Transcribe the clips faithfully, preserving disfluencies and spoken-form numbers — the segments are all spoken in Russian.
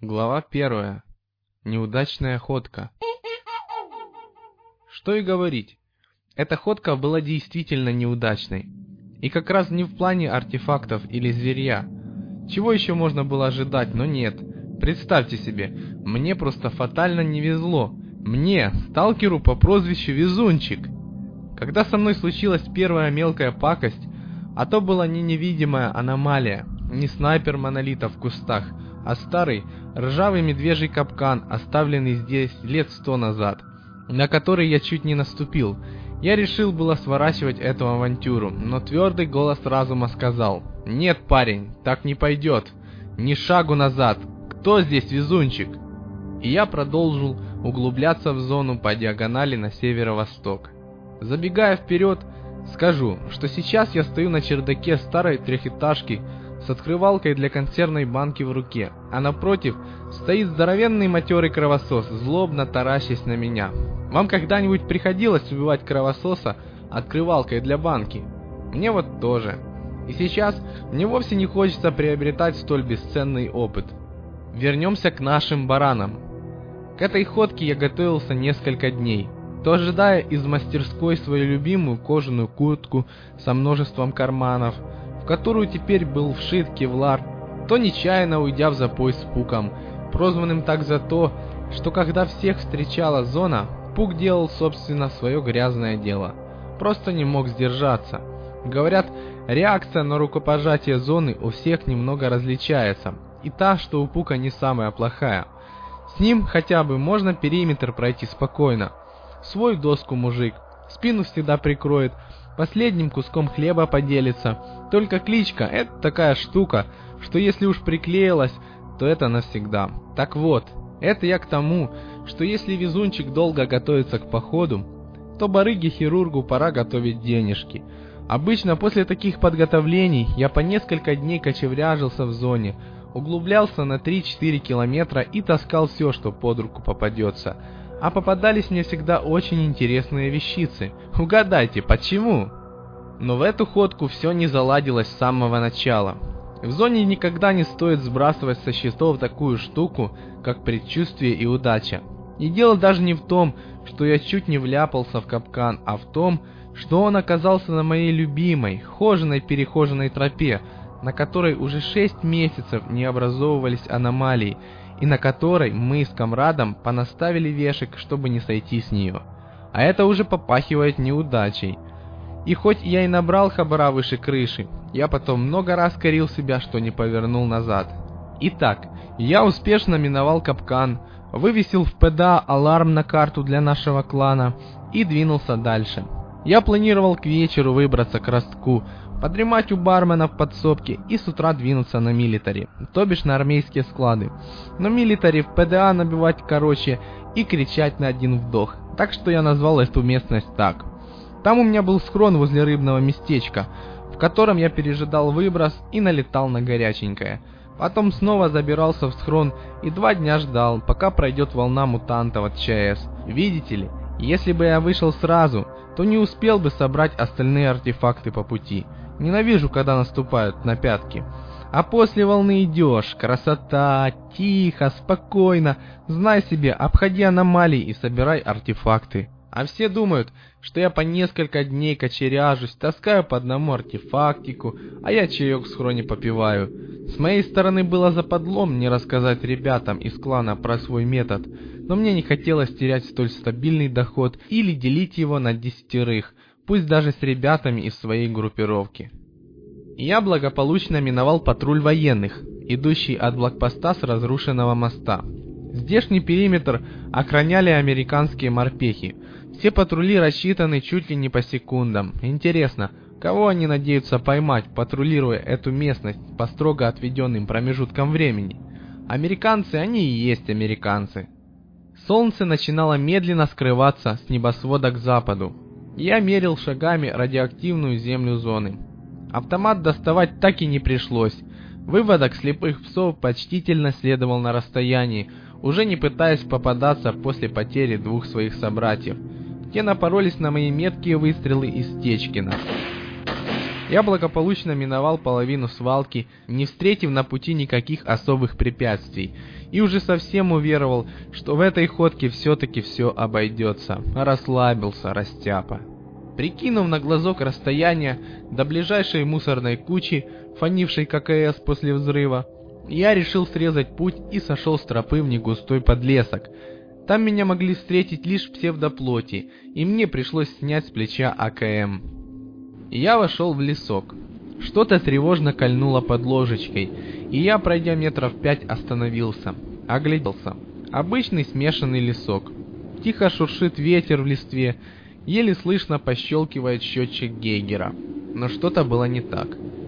Глава первая. Неудачная ходка. Что и говорить, эта ходка была действительно неудачной. И как раз не в плане артефактов или зверья. Чего еще можно было ожидать, но нет. Представьте себе, мне просто фатально не везло. Мне, сталкеру по прозвищу Везунчик. Когда со мной случилась первая мелкая пакость, а то была не невидимая аномалия, не снайпер монолита в кустах, а старый, ржавый медвежий капкан, оставленный здесь лет сто назад, на который я чуть не наступил. Я решил было сворачивать эту авантюру, но твердый голос разума сказал: «Нет, парень, так не пойдет. Ни шагу назад. Кто здесь везунчик?» И я продолжил углубляться в зону по диагонали на северо-восток. Забегая вперед, скажу, что сейчас я стою на чердаке старой трехэтажки с открывалкой для консервной банки в руке, а напротив стоит здоровенный матерый кровосос, злобно таращась на меня. Вам когда-нибудь приходилось убивать кровососа открывалкой для банки? Мне вот тоже. И сейчас мне вовсе не хочется приобретать столь бесценный опыт. Вернемся к нашим баранам. К этой ходке я готовился несколько дней, то ожидая из мастерской свою любимую кожаную куртку со множеством карманов, в которую теперь был вшит кевлар, то нечаянно уйдя в запой с Пуком, прозванным так за то, что когда всех встречала зона, Пук делал собственно свое грязное дело. Просто не мог сдержаться. Говорят, реакция на рукопожатие зоны у всех немного различается, и та, что у Пука, не самая плохая. С ним хотя бы можно периметр пройти спокойно. Свой доску мужик, спину всегда прикроет, последним куском хлеба поделится. Только кличка — это такая штука, что если уж приклеилась, то это навсегда. Так вот, это я к тому, что если везунчик долго готовится к походу, то барыге-хирургу пора готовить денежки. Обычно после таких подготовлений я по несколько дней кочевряжился в зоне, углублялся на три-четыре километра и таскал все, что под руку попадется. А попадались мне всегда очень интересные вещицы. Угадайте, почему? Но в эту ходку все не заладилось с самого начала. В зоне никогда не стоит сбрасывать со счетов такую штуку, как предчувствие и удача. И дело даже не в том, что я чуть не вляпался в капкан, а в том, что он оказался на моей любимой, хоженой-перехоженной тропе, на которой уже шесть месяцев не образовывались аномалии, и на которой мы с комрадом понаставили вешек, чтобы не сойти с нее. А это уже попахивает неудачей. И хоть я и набрал хабара выше крыши, я потом много раз корил себя, что не повернул назад. Итак, я успешно миновал капкан, вывесил в ПДА аларм на карту для нашего клана и двинулся дальше. Я планировал к вечеру выбраться к ростку, подремать у бармена в подсобке и с утра двинуться на милитари, то бишь на армейские склады. Но милитари в ПДА набивать короче и кричать на один вдох, так что я назвал эту местность так. Там у меня был схрон возле рыбного местечка, в котором я пережидал выброс и налетал на горяченькое. Потом снова забирался в схрон и два дня ждал, пока пройдет волна мутантов от ЧС. Видите ли, если бы я вышел сразу, то не успел бы собрать остальные артефакты по пути. Ненавижу, когда наступают на пятки. А после волны идешь, красота, тихо, спокойно, знай себе, обходи аномалии и собирай артефакты. А все думают, что я по несколько дней кочеряжусь, таскаю по одному артефактику, а я чаек в схроне попиваю. С моей стороны было западлом не рассказать ребятам из клана про свой метод, но мне не хотелось терять столь стабильный доход или делить его на десятерых, пусть даже с ребятами из своей группировки. Я благополучно миновал патруль военных, идущий от блокпоста с разрушенного моста. Здешний периметр охраняли американские морпехи. Все патрули рассчитаны чуть ли не по секундам. Интересно, кого они надеются поймать, патрулируя эту местность по строго отведенным промежуткам времени? Американцы, они и есть американцы. Солнце начинало медленно скрываться с небосвода к западу. Я мерил шагами радиоактивную землю зоны. Автомат доставать так и не пришлось. Выводок слепых псов почтительно следовал на расстоянии, уже не пытаясь попадаться после потери двух своих собратьев. Те напоролись на мои меткие выстрелы из Течкина. Я благополучно миновал половину свалки, не встретив на пути никаких особых препятствий, и уже совсем уверовал, что в этой ходке все-таки все обойдется. Расслабился растяпа. Прикинув на глазок расстояние до ближайшей мусорной кучи, фонившей ККС после взрыва, я решил срезать путь и сошел с тропы в негустой подлесок. Там меня могли встретить лишь псевдоплоти, и мне пришлось снять с плеча АКМ. Я вошел в лесок. Что-то тревожно кольнуло под ложечкой, и я, пройдя метров пять, остановился, огляделся. Обычный смешанный лесок. Тихо шуршит ветер в листве, еле слышно пощелкивает счетчик Гейгера. Но что-то было не так.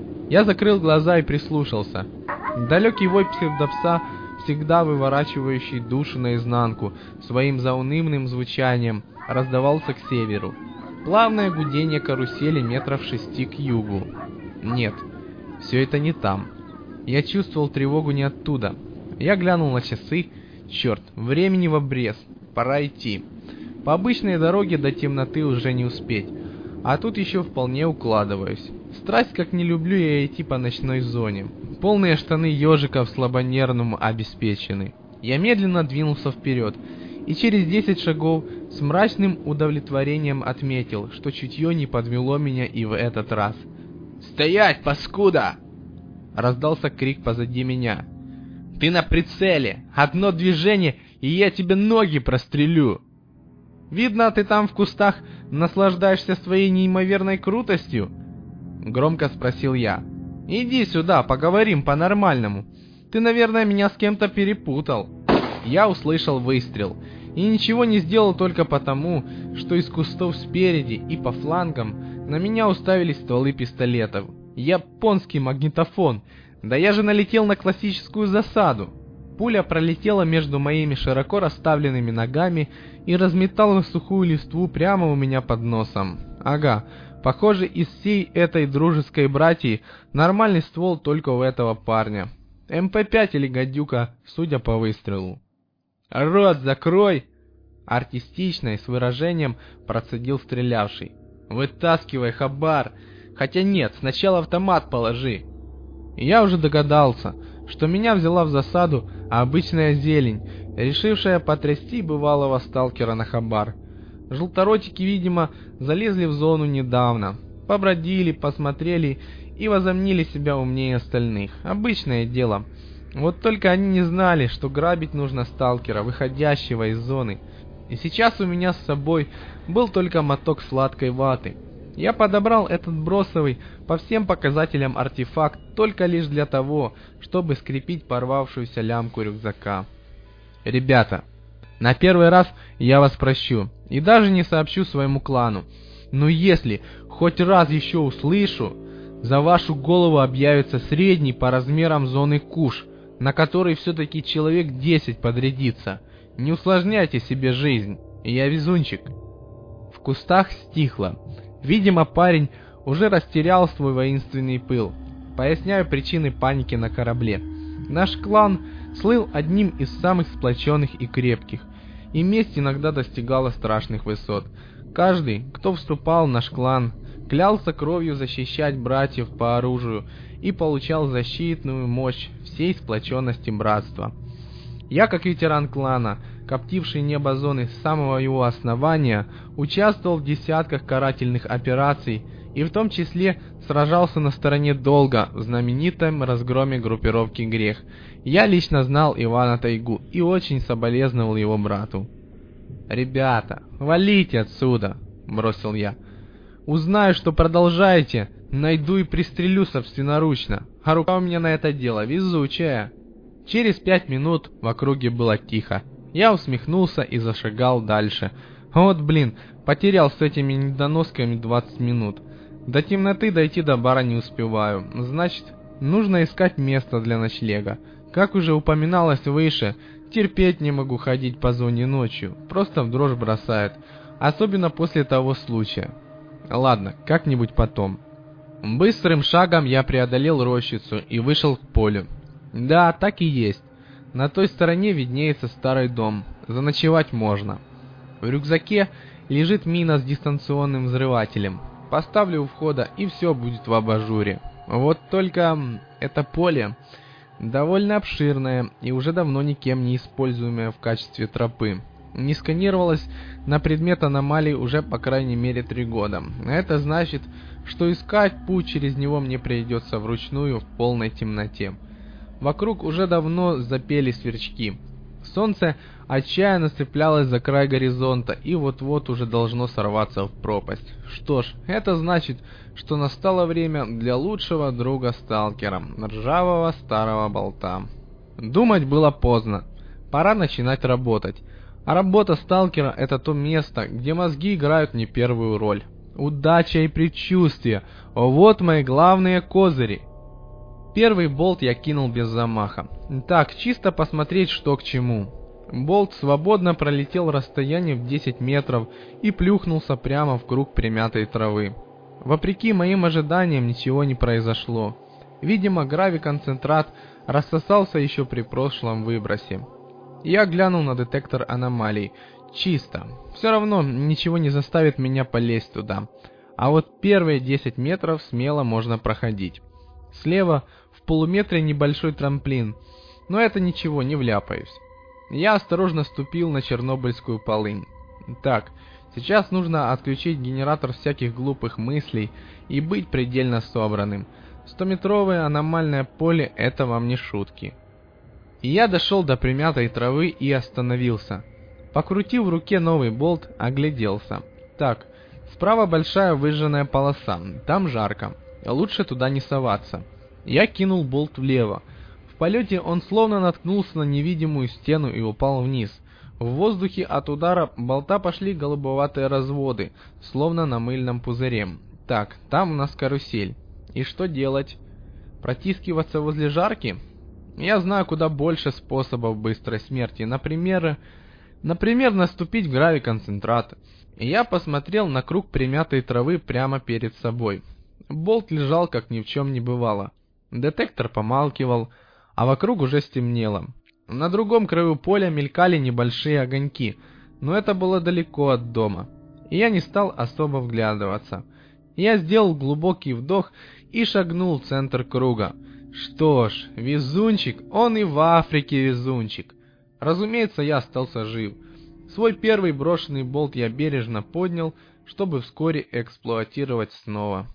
Я закрыл глаза и прислушался. Далекий вой псевдопса, всегда выворачивающий душу наизнанку, своим заунывным звучанием раздавался к северу. Плавное гудение карусели метров шести к югу. Нет, все это не там. Я чувствовал тревогу не оттуда. Я глянул на часы. Черт, времени в обрез. Пора идти. По обычной дороге до темноты уже не успеть. А тут еще вполне укладываюсь. Страсть, как не люблю я идти по ночной зоне. Полные штаны ежиков слабонервному обеспечены. Я медленно двинулся вперед. И через десять шагов с мрачным удовлетворением отметил, что чутье не подвело меня и в этот раз. «Стоять, паскуда!» Раздался крик позади меня. «Ты на прицеле! Одно движение, и я тебе ноги прострелю!» «Видно, ты там в кустах наслаждаешься своей неимоверной крутостью?» Громко спросил я. «Иди сюда, поговорим по-нормальному. Ты, наверное, меня с кем-то перепутал». Я услышал выстрел. И ничего не сделал только потому, что из кустов спереди и по флангам на меня уставились стволы пистолетов. Японский магнитофон. Да я же налетел на классическую засаду. Пуля пролетела между моими широко расставленными ногами и разметала сухую листву прямо у меня под носом. Ага, похоже, из всей этой дружеской братьи нормальный ствол только у этого парня. эм пэ пять или гадюка, судя по выстрелу. «Рот закрой!» Артистично и с выражением процедил стрелявший. «Вытаскивай, хабар! Хотя нет, сначала автомат положи!» Я уже догадался, что меня взяла в засаду обычная зелень, решившая потрясти бывалого сталкера на хабар. Желторотики, видимо, залезли в зону недавно, побродили, посмотрели и возомнили себя умнее остальных. Обычное дело. Вот только они не знали, что грабить нужно сталкера, выходящего из зоны. И сейчас у меня с собой был только моток сладкой ваты. Я подобрал этот бросовый по всем показателям артефакт только лишь для того, чтобы скрепить порвавшуюся лямку рюкзака. Ребята, на первый раз я вас прощу и даже не сообщу своему клану. Но если хоть раз еще услышу, за вашу голову объявится средний по размерам зоны куш, на который все-таки человек десять подрядится. Не усложняйте себе жизнь, я везунчик. В кустах стихло. Видимо, парень уже растерял свой воинственный пыл. Поясняю причины паники на корабле. Наш клан слыл одним из самых сплоченных и крепких, и месть иногда достигала страшных высот. Каждый, кто вступал в наш клан, клялся кровью защищать братьев по оружию и получал защитную мощь всей сплоченности братства. Я, как ветеран клана, коптивший небо зоны с самого его основания, участвовал в десятках карательных операций и в том числе сражался на стороне Долга в знаменитом разгроме группировки Грех. Я лично знал Ивана Тайгу и очень соболезновал его брату. «Ребята, валите отсюда!» – бросил я. «Узнаю, что продолжаете, найду и пристрелю собственноручно, а рука у меня на это дело везучая». Через пять минут в округе было тихо. Я усмехнулся и зашагал дальше. Вот блин, потерял с этими недоносками двадцать минут. До темноты дойти до бара не успеваю. Значит, нужно искать место для ночлега. Как уже упоминалось выше, терпеть не могу ходить по зоне ночью. Просто в дрожь бросает. Особенно после того случая. Ладно, как-нибудь потом. Быстрым шагом я преодолел рощицу и вышел к полю. Да, так и есть. На той стороне виднеется старый дом. Заночевать можно. В рюкзаке лежит мина с дистанционным взрывателем. Поставлю у входа, и все будет в абажуре. Вот только это поле довольно обширное и уже давно никем не используемое в качестве тропы. Не сканировалось на предмет аномалий уже по крайней мере три года. Это значит, что искать путь через него мне придется вручную в полной темноте. Вокруг уже давно запели сверчки. Солнце отчаянно цеплялось за край горизонта и вот-вот уже должно сорваться в пропасть. Что ж, это значит, что настало время для лучшего друга сталкера, ржавого старого болта. Думать было поздно. Пора начинать работать. А работа сталкера — это то место, где мозги играют не первую роль. Удача и предчувствие — вот мои главные козыри. Первый болт я кинул без замаха. Так, чисто посмотреть, что к чему. Болт свободно пролетел расстояние в десять метров и плюхнулся прямо в круг примятой травы. Вопреки моим ожиданиям ничего не произошло. Видимо, гравиконцентрат рассосался еще при прошлом выбросе. Я глянул на детектор аномалий. Чисто. Все равно ничего не заставит меня полезть туда. А вот первые десять метров смело можно проходить. Слева в полуметре небольшой трамплин, но это ничего, не вляпаюсь. Я осторожно ступил на чернобыльскую полынь. Так, сейчас нужно отключить генератор всяких глупых мыслей и быть предельно собранным. Стометровое аномальное поле — это вам не шутки. И я дошел до примятой травы и остановился. Покрутив в руке новый болт, огляделся. Так, справа большая выжженная полоса, там жарко. Лучше туда не соваться. Я кинул болт влево. В полете он словно наткнулся на невидимую стену и упал вниз. В воздухе от удара болта пошли голубоватые разводы, словно на мыльном пузыре. Так, там у нас карусель. И что делать? Протискиваться возле жарки? Я знаю куда больше способов быстрой смерти. Например, например, наступить в гравиконцентрат. И я посмотрел на круг примятой травы прямо перед собой. Болт лежал, как ни в чем не бывало. Детектор помалкивал, а вокруг уже стемнело. На другом краю поля мелькали небольшие огоньки, но это было далеко от дома, и я не стал особо вглядываться. Я сделал глубокий вдох и шагнул в центр круга. Что ж, везунчик, он и в Африке везунчик. Разумеется, я остался жив. Свой первый брошенный болт я бережно поднял, чтобы вскоре эксплуатировать снова.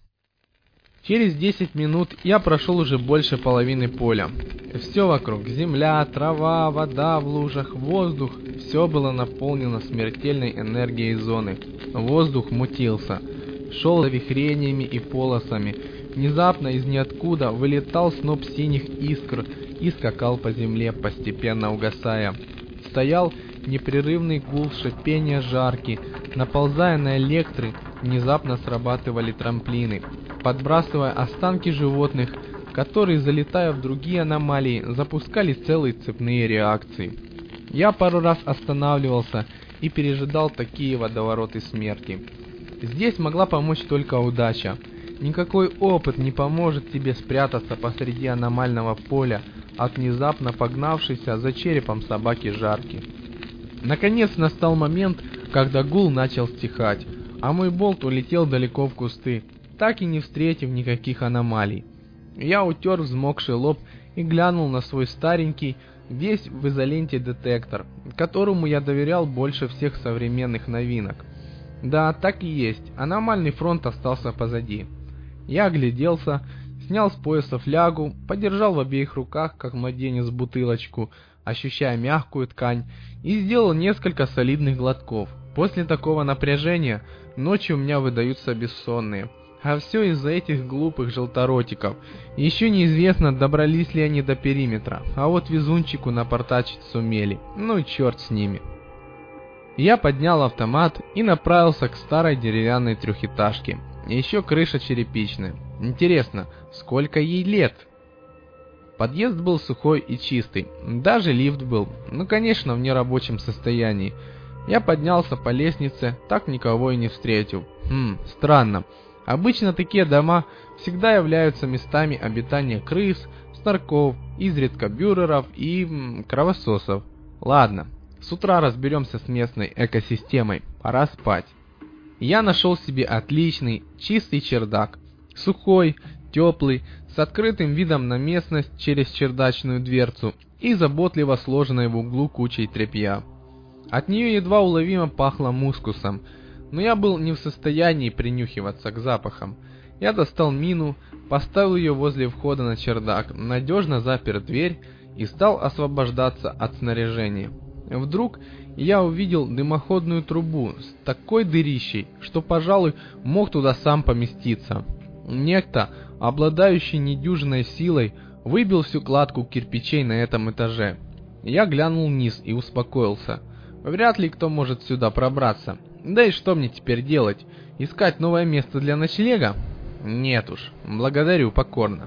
Через десять минут я прошел уже больше половины поля. Все вокруг — земля, трава, вода в лужах, воздух — все было наполнено смертельной энергией зоны. Воздух мутился, шел завихрениями и полосами. Внезапно из ниоткуда вылетал сноп синих искр и скакал по земле, постепенно угасая. Стоял непрерывный гул шипения жарки. Наползая на электры, внезапно срабатывали трамплины, подбрасывая останки животных, которые, залетая в другие аномалии, запускали целые цепные реакции. Я пару раз останавливался и пережидал такие водовороты смерти. Здесь могла помочь только удача. Никакой опыт не поможет тебе спрятаться посреди аномального поля от внезапно погнавшейся за черепом собаки жарки. Наконец настал момент, когда гул начал стихать, а мой болт улетел далеко в кусты, так и не встретив никаких аномалий. Я утер взмокший лоб и глянул на свой старенький, весь в изоленте детектор, которому я доверял больше всех современных новинок. Да, так и есть, аномальный фронт остался позади. Я огляделся, снял с пояса флягу, подержал в обеих руках, как младенец, бутылочку, ощущая мягкую ткань, и сделал несколько солидных глотков. После такого напряжения ночи у меня выдаются бессонные. А все из-за этих глупых желторотиков. Еще неизвестно, добрались ли они до периметра, а вот везунчику напортачить сумели. Ну и черт с ними. Я поднял автомат и направился к старой деревянной трехэтажке. Еще крыша черепичная. Интересно, сколько ей лет? Подъезд был сухой и чистый. Даже лифт был, ну конечно, в нерабочем состоянии. Я поднялся по лестнице, так никого и не встретил. Хм, странно. Обычно такие дома всегда являются местами обитания крыс, снарков, изредка бюреров и м, кровососов. Ладно, с утра разберемся с местной экосистемой. Пора спать. Я нашел себе отличный, чистый чердак. Сухой, теплый, с открытым видом на местность через чердачную дверцу и заботливо сложенной в углу кучей тряпья. От нее едва уловимо пахло мускусом, но я был не в состоянии принюхиваться к запахам. Я достал мину, поставил ее возле входа на чердак, надежно запер дверь и стал освобождаться от снаряжения. Вдруг я увидел дымоходную трубу с такой дырищей, что, пожалуй, мог туда сам поместиться. Некто, обладающий недюжинной силой, выбил всю кладку кирпичей на этом этаже. Я глянул вниз и успокоился. Вряд ли кто может сюда пробраться. Да и что мне теперь делать? Искать новое место для ночлега? Нет уж, благодарю покорно.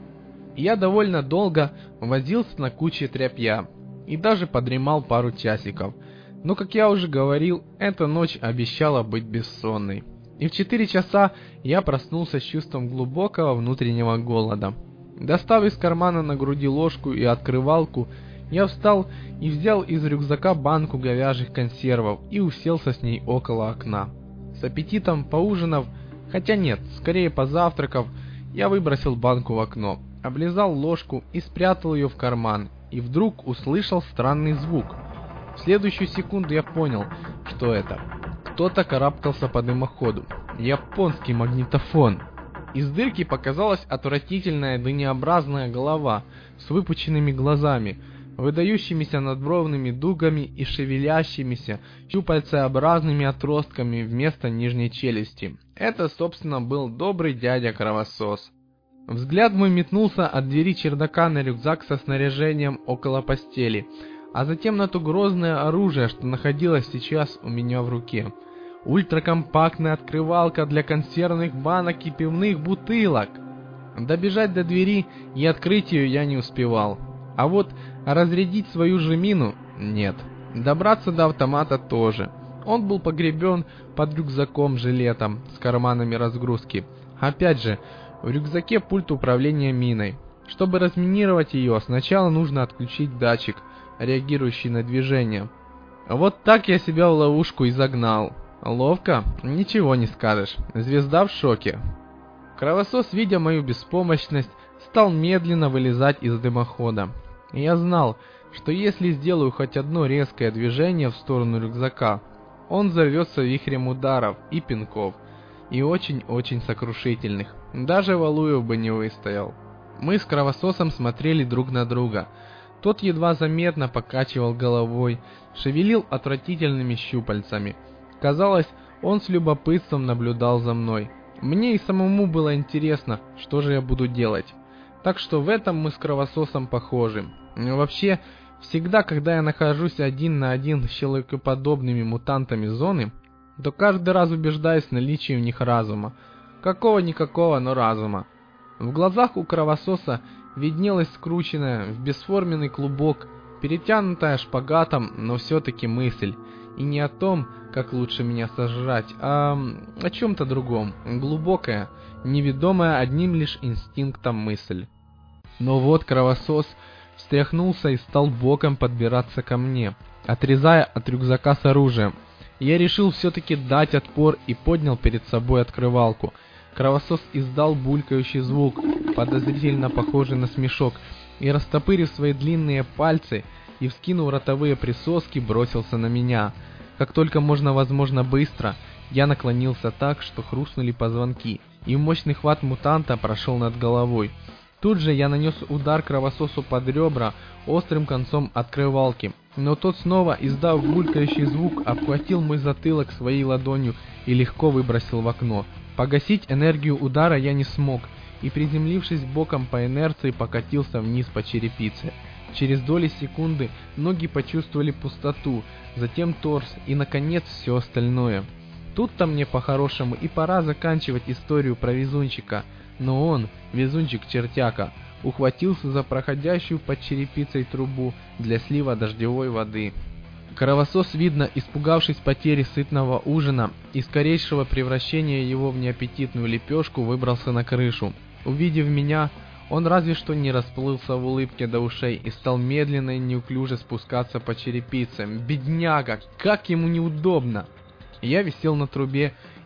Я довольно долго возился на куче тряпья и даже подремал пару часиков. Но, как я уже говорил, эта ночь обещала быть бессонной. И в четыре часа я проснулся с чувством глубокого внутреннего голода. Достав из кармана на груди ложку и открывалку, я встал и взял из рюкзака банку говяжьих консервов и уселся с ней около окна. С аппетитом поужинав, хотя нет, скорее позавтракав, я выбросил банку в окно, облизал ложку и спрятал ее в карман, и вдруг услышал странный звук. В следующую секунду я понял, что это. Кто-то карабкался по дымоходу. Японский магнитофон. Из дырки показалась отвратительная дынеобразная голова с выпученными глазами, выдающимися надбровными дугами и шевелящимися щупальцеобразными отростками вместо нижней челюсти. Это, собственно, был добрый дядя Кровосос. Взгляд мой метнулся от двери чердака на рюкзак со снаряжением около постели, а затем на то грозное оружие, что находилось сейчас у меня в руке. Ультракомпактная открывалка для консервных банок и пивных бутылок. Добежать до двери и открыть ее я не успевал. А вот разрядить свою же мину – нет. Добраться до автомата тоже. Он был погребен под рюкзаком-жилетом с карманами разгрузки. Опять же, в рюкзаке пульт управления миной. Чтобы разминировать ее, сначала нужно отключить датчик, реагирующий на движение. Вот так я себя в ловушку и загнал. Ловко? Ничего не скажешь. Звезда в шоке. Кровосос, видя мою беспомощность, стал медленно вылезать из дымохода. И я знал, что если сделаю хоть одно резкое движение в сторону рюкзака, он взорвется вихрем ударов и пинков, и очень-очень сокрушительных. Даже Валуев бы не выстоял. Мы с Кровососом смотрели друг на друга. Тот едва заметно покачивал головой, шевелил отвратительными щупальцами. Казалось, он с любопытством наблюдал за мной. Мне и самому было интересно, что же я буду делать. Так что в этом мы с Кровососом похожи. Вообще, всегда, когда я нахожусь один на один с человекоподобными мутантами зоны, то каждый раз убеждаюсь в наличии в них разума. Какого-никакого, но разума. В глазах у Кровососа виднелась скрученная в бесформенный клубок, перетянутая шпагатом, но все-таки мысль. И не о том, как лучше меня сожрать, а о чем-то другом, глубокая, неведомая одним лишь инстинктом мысль. Но вот Кровосос встряхнулся и стал боком подбираться ко мне, отрезая от рюкзака с оружием. Я решил все-таки дать отпор и поднял перед собой открывалку. Кровосос издал булькающий звук, подозрительно похожий на смешок, и, растопырив свои длинные пальцы и вскинув ротовые присоски, бросился на меня. Как только можно возможно быстро, я наклонился так, что хрустнули позвонки, и мощный хват мутанта прошел над головой. Тут же я нанес удар Кровососу под ребра острым концом открывалки, но тот снова, издав булькающий звук, обхватил мой затылок своей ладонью и легко выбросил в окно. Погасить энергию удара я не смог, и, приземлившись боком по инерции, покатился вниз по черепице. Через доли секунды ноги почувствовали пустоту, затем торс и, наконец, все остальное. Тут-то мне по-хорошему и пора заканчивать историю про везунчика, но он, везунчик-чертяка, ухватился за проходящую под черепицей трубу для слива дождевой воды. Кровосос, видно, испугавшись потери сытного ужина и скорейшего превращения его в неаппетитную лепешку, выбрался на крышу. Увидев меня, он разве что не расплылся в улыбке до ушей и стал медленно и неуклюже спускаться по черепице. Бедняга, как ему неудобно! Я висел на трубе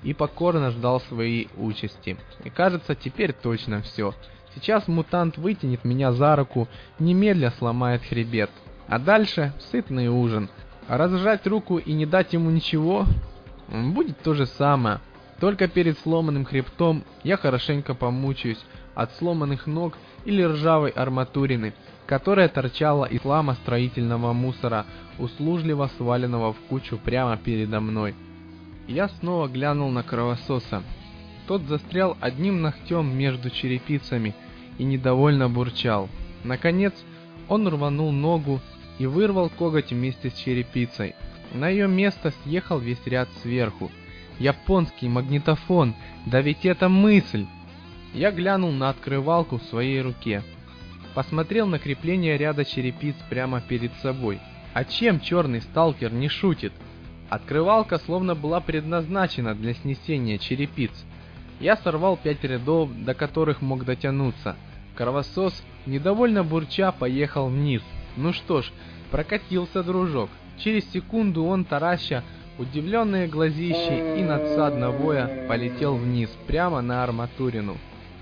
и покорно ждал своей участи. И кажется, теперь точно все. Сейчас мутант вытянет меня за руку, немедля сломает хребет. А дальше сытный ужин. А разжать руку и не дать ему ничего, будет то же самое. Только перед сломанным хребтом я хорошенько помучаюсь от сломанных ног или ржавой арматурины, которая торчала из хлама строительного мусора, услужливо сваленного в кучу прямо передо мной. Я снова глянул на кровососа. Тот застрял одним ногтем между черепицами и недовольно бурчал. Наконец, он рванул ногу и вырвал коготь вместе с черепицей. На ее место съехал весь ряд сверху. Японский магнитофон, да ведь это мысль! Я глянул на открывалку в своей руке. Посмотрел на крепление ряда черепиц прямо перед собой. А чем черный сталкер не шутит? Открывалка словно была предназначена для снесения черепиц. Я сорвал пять рядов, до которых мог дотянуться. Кровосос, недовольно бурча, поехал вниз. Ну что ж, прокатился дружок. Через секунду он, тараща удивленные глазищи и надсадно воя, полетел вниз, прямо на арматурину.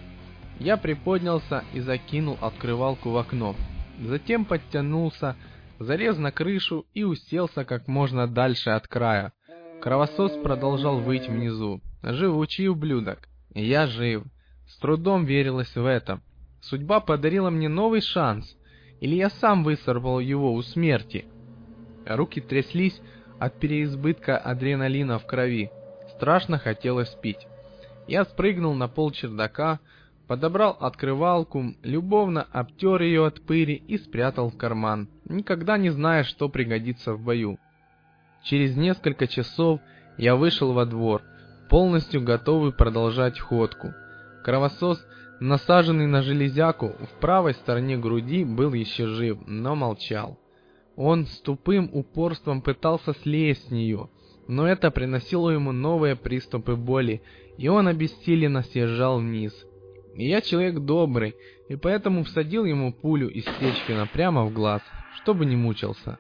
Я приподнялся и закинул открывалку в окно. Затем подтянулся, залез на крышу и уселся как можно дальше от края. Кровосос продолжал выть внизу. Живучий ублюдок. Я жив. С трудом верилось в это. Судьба подарила мне новый шанс. Или я сам высорвал его у смерти? Руки тряслись от переизбытка адреналина в крови. Страшно хотелось пить. Я спрыгнул на пол чердака, подобрал открывалку, любовно обтер ее от пыли и спрятал в карман. Никогда не знаешь, что пригодится в бою. Через несколько часов я вышел во двор, полностью готовый продолжать ходку. Кровосос, насаженный на железяку в правой стороне груди, был еще жив, но молчал. Он с тупым упорством пытался слезть с нее, но это приносило ему новые приступы боли, и он обессиленно съезжал вниз. И я человек добрый, и поэтому всадил ему пулю из Стечкина прямо в глаз, чтобы не мучился.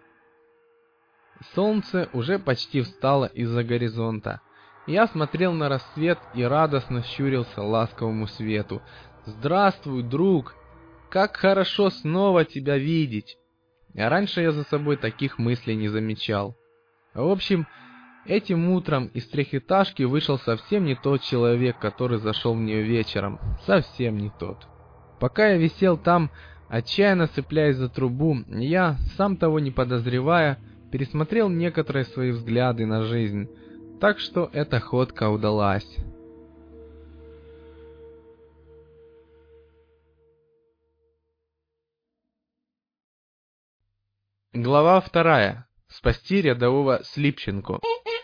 Солнце уже почти встало из-за горизонта. Я смотрел на рассвет и радостно щурился ласковому свету. «Здравствуй, друг! Как хорошо снова тебя видеть!» А раньше я за собой таких мыслей не замечал. В общем, этим утром из трехэтажки вышел совсем не тот человек, который зашел в нее вечером. Совсем не тот. Пока я висел там, отчаянно цепляясь за трубу, я, сам того не подозревая, пересмотрел некоторые свои взгляды на жизнь. Так что эта ходка удалась. Глава вторая. Спасти рядового Слипченко.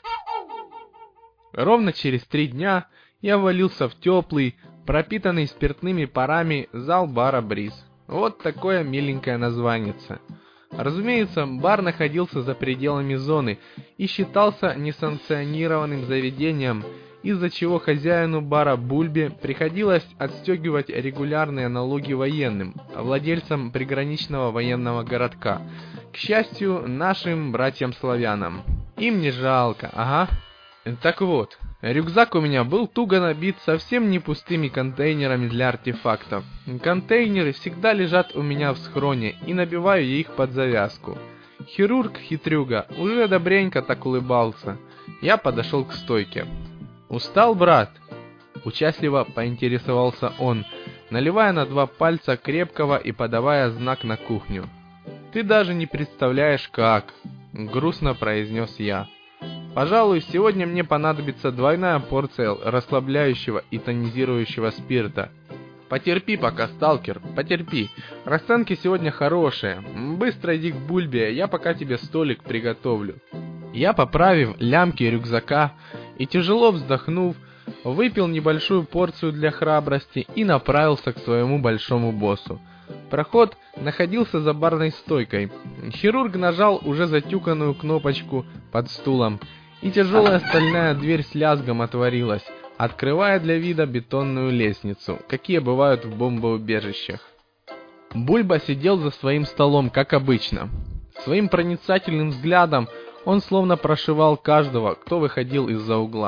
Ровно через три дня я ввалился в теплый, пропитанный спиртными парами зал бара «Бриз». Вот такое миленькое названице. Разумеется, бар находился за пределами зоны и считался несанкционированным заведением, из-за чего хозяину бара Бульбе приходилось отстегивать регулярные налоги военным, владельцам приграничного военного городка. К счастью, нашим братьям-славянам. Им не жалко, ага. Так вот, рюкзак у меня был туго набит совсем не пустыми контейнерами для артефактов. Контейнеры всегда лежат у меня в схроне, и набиваю я их под завязку. Хирург-хитрюга уже добренько так улыбался. Я подошел к стойке. «Устал, брат?» Участливо поинтересовался он, наливая на два пальца крепкого и подавая знак на кухню. «Ты даже не представляешь, как!» — грустно произнес я. «Пожалуй, сегодня мне понадобится двойная порция расслабляющего и тонизирующего спирта. Потерпи пока, сталкер, потерпи. Расценки сегодня хорошие. Быстро иди к Бульбе, я пока тебе столик приготовлю». Я, поправив лямки рюкзака и тяжело вздохнув, выпил небольшую порцию для храбрости и направился к своему большому боссу. Проход находился за барной стойкой. Хирург нажал уже затюканную кнопочку под стулом, и тяжелая стальная дверь с лязгом отворилась, открывая для вида бетонную лестницу, какие бывают в бомбоубежищах. Бульба сидел за своим столом, как обычно. Своим проницательным взглядом он словно прошивал каждого, кто выходил из-за угла.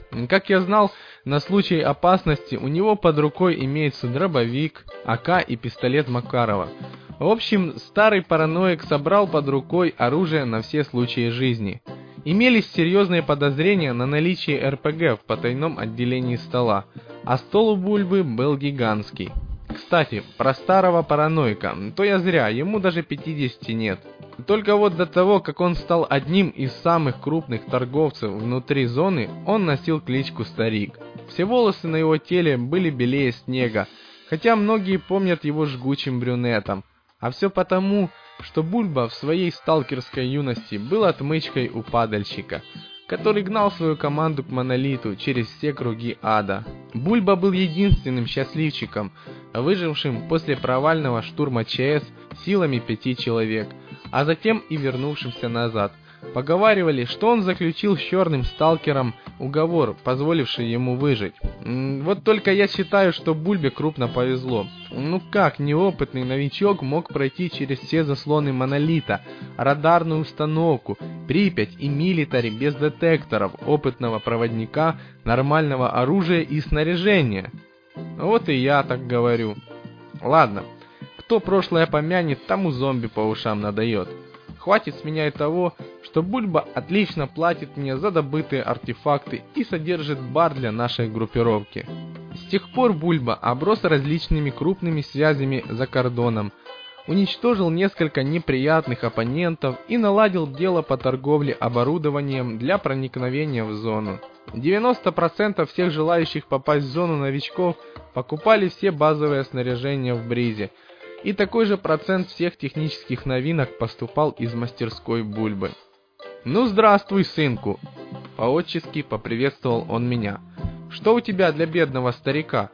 Как я знал, на случай опасности у него под рукой имеется дробовик, А К и пистолет Макарова. В общем, старый параноик собрал под рукой оружие на все случаи жизни. Имелись серьезные подозрения на наличие Р П Г в потайном отделении стола, а стол у Бульбы был гигантский. Кстати, про старого параноика, то я зря, ему даже пятидесяти нет. Только вот до того, как он стал одним из самых крупных торговцев внутри зоны, он носил кличку Старик. Все волосы на его теле были белее снега, хотя многие помнят его жгучим брюнетом. А все потому, что Бульба в своей сталкерской юности был отмычкой у падальщика, который гнал свою команду к Монолиту через все круги ада. Бульба был единственным счастливчиком, выжившим после провального штурма Ч С силами пяти человек, а затем и вернувшимся назад. Поговаривали, что он заключил с черным сталкером уговор, позволивший ему выжить. Вот только я считаю, что Бульбе крупно повезло. Ну как неопытный новичок мог пройти через все заслоны Монолита, радарную установку, Припять и милитари без детекторов, опытного проводника, нормального оружия и снаряжения? Вот и я так говорю. Ладно, кто прошлое помянет, тому зомби по ушам надает. Хватит с меня и того, что Бульба отлично платит мне за добытые артефакты и содержит бар для нашей группировки. С тех пор Бульба оброс различными крупными связями за кордоном, уничтожил несколько неприятных оппонентов и наладил дело по торговле оборудованием для проникновения в зону. девяносто процентов всех желающих попасть в зону новичков покупали все базовые снаряжения в Бризе, и такой же процент всех технических новинок поступал из мастерской Бульбы. «Ну, здравствуй, сынку!» По-отчески поприветствовал он меня. «Что у тебя для бедного старика?»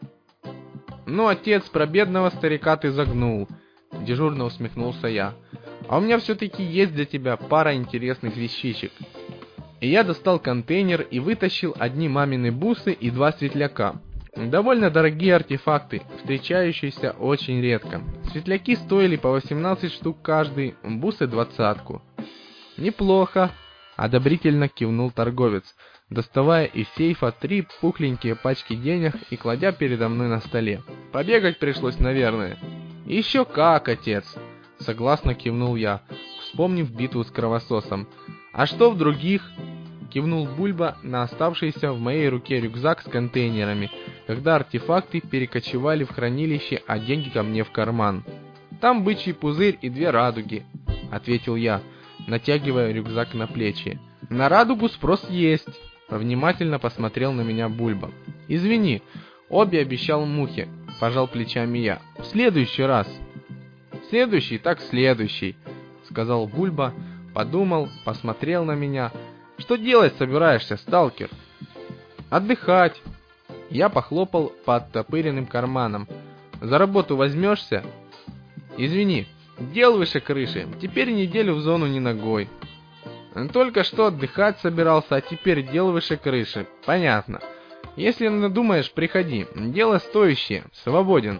«Ну, отец, про бедного старика ты загнул», — дежурно усмехнулся я. «А у меня все-таки есть для тебя пара интересных вещичек». И я достал контейнер и вытащил одни мамины бусы и два светляка. Довольно дорогие артефакты, встречающиеся очень редко. Светляки стоили по восемнадцать штук каждый, бусы двадцатку. «Неплохо», — одобрительно кивнул торговец, доставая из сейфа три пухленькие пачки денег и кладя передо мной на столе. «Побегать пришлось, наверное». «Еще как, отец», — согласно кивнул я, вспомнив битву с кровососом. «А что в других?» — кивнул Бульба на оставшийся в моей руке рюкзак с контейнерами, когда артефакты перекочевали в хранилище, а деньги ко мне в карман. «Там бычий пузырь и две радуги», — ответил я, натягивая рюкзак на плечи. «На радугу спрос есть», — внимательно посмотрел на меня Бульба. «Извини, обе обещал Мухе», — пожал плечами я. «В следующий раз». «Следующий так следующий», — сказал Бульба, подумал, посмотрел на меня. «Что делать собираешься, сталкер?» «Отдыхать». Я похлопал по оттопыренным карманам. «За работу возьмешься?» «Извини, дел выше крыши, теперь неделю в зону не ногой». «Только что отдыхать собирался, а теперь дел выше крыши. Понятно. Если надумаешь, приходи. Дело стоящее, свободен».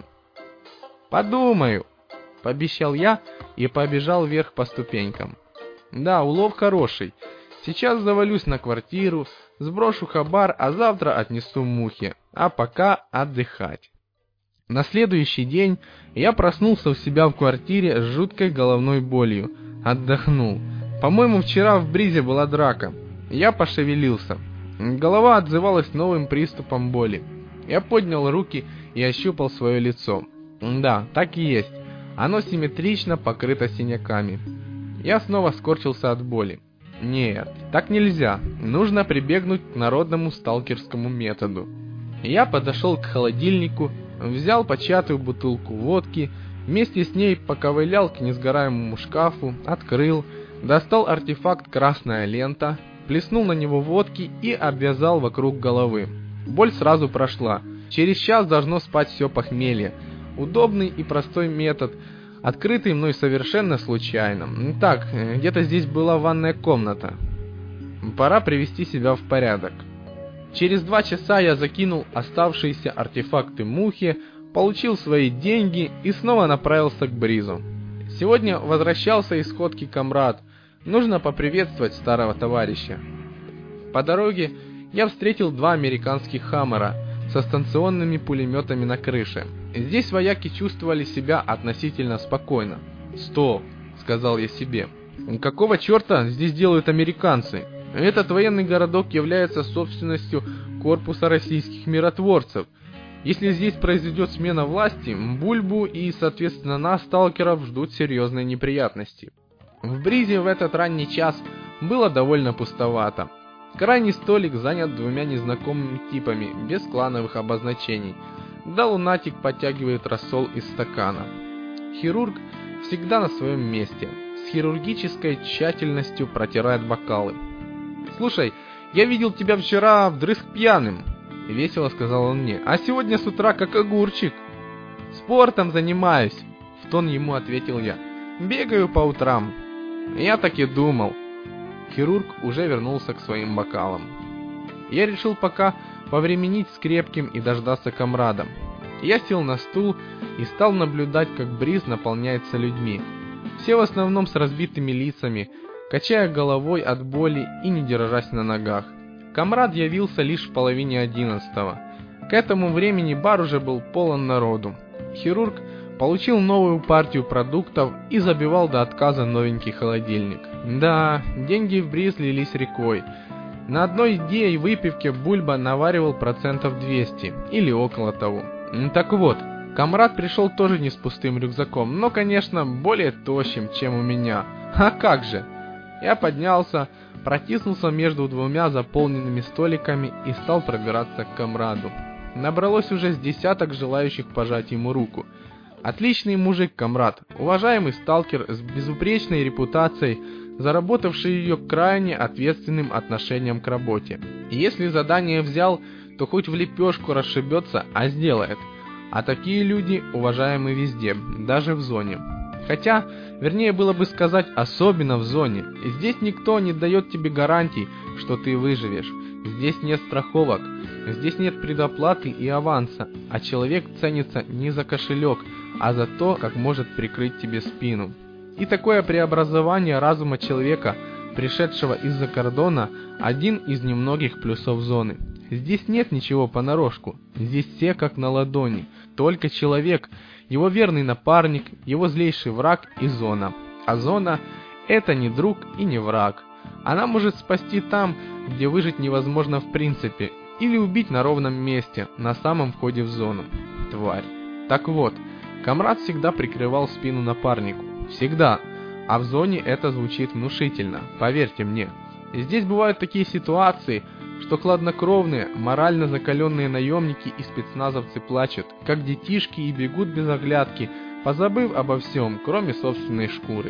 «Подумаю», — пообещал я и побежал вверх по ступенькам. «Да, улов хороший. Сейчас завалюсь на квартиру, сброшу хабар, а завтра отнесу Мухе. А пока отдыхать». На следующий день я проснулся у себя в квартире с жуткой головной болью. Отдохнул. По-моему, вчера в Бризе была драка. Я пошевелился. Голова отзывалась новым приступом боли. Я поднял руки и ощупал свое лицо. Да, так и есть. Оно симметрично покрыто синяками. Я снова скорчился от боли. Нет, так нельзя. Нужно прибегнуть к народному сталкерскому методу. Я подошел к холодильнику, взял початую бутылку водки, вместе с ней поковылял к несгораемому шкафу, открыл, достал артефакт «Красная лента», плеснул на него водки и обвязал вокруг головы. Боль сразу прошла. Через час должно спать все похмелье. Удобный и простой метод, открытый мной совершенно случайно. Так, где-то здесь была ванная комната. Пора привести себя в порядок. Через два часа я закинул оставшиеся артефакты Мухе, получил свои деньги и снова направился к Бризу. Сегодня возвращался из ходки комрад. Нужно поприветствовать старого товарища. По дороге я встретил два американских «Хаммера» со станционными пулеметами на крыше. Здесь вояки чувствовали себя относительно спокойно. «Стоп», — сказал я себе, — «какого черта здесь делают американцы? Этот военный городок является собственностью корпуса российских миротворцев. Если здесь произойдет смена власти, Бульбу и, соответственно, нас, сталкеров, ждут серьезные неприятности». В Бризе в этот ранний час было довольно пустовато. Крайний столик занят двумя незнакомыми типами, без клановых обозначений. Да лунатик подтягивает рассол из стакана. Хирург всегда на своем месте, с хирургической тщательностью протирает бокалы. «Слушай, я видел тебя вчера вдрызг пьяным», — весело сказал он мне, — «а сегодня с утра как огурчик». «Спортом занимаюсь», — в тон ему ответил я. «Бегаю по утрам». «Я так и думал». Хирург уже вернулся к своим бокалам. Я решил пока повременить с крепким и дождаться комрада. Я сел на стул и стал наблюдать, как Бриз наполняется людьми. Все в основном с разбитыми лицами, качая головой от боли и не держась на ногах. Комрад явился лишь в половине одиннадцатого. К этому времени бар уже был полон народу. Хирург получил новую партию продуктов и забивал до отказа новенький холодильник. Да, деньги в Бриз лились рекой. На одной еде и выпивке Бульба наваривал процентов двести, или около того. Так вот, комрад пришел тоже не с пустым рюкзаком, но, конечно, более тощим, чем у меня. А как же? Я поднялся, протиснулся между двумя заполненными столиками и стал пробираться к комраду. Набралось уже с десяток желающих пожать ему руку. Отличный мужик, комрад, уважаемый сталкер с безупречной репутацией, заработавший ее крайне ответственным отношением к работе. И если задание взял, то хоть в лепешку расшибется, а сделает. А такие люди уважаемы везде, даже в зоне. Хотя, вернее было бы сказать, особенно в зоне. Здесь никто не дает тебе гарантий, что ты выживешь. Здесь нет страховок, здесь нет предоплаты и аванса, а человек ценится не за кошелек, а за то, как может прикрыть тебе спину. И такое преобразование разума человека, пришедшего из-за кордона, один из немногих плюсов зоны. Здесь нет ничего понарошку, здесь все как на ладони, только человек, его верный напарник, его злейший враг и зона. А зона — это не друг и не враг. Она может спасти там, где выжить невозможно в принципе, или убить на ровном месте, на самом входе в зону. Тварь. Так вот, комрад всегда прикрывал спину напарнику. Всегда. А в зоне это звучит внушительно, поверьте мне. Здесь бывают такие ситуации, что хладнокровные, морально закаленные наемники и спецназовцы плачут, как детишки, и бегут без оглядки, позабыв обо всем, кроме собственной шкуры.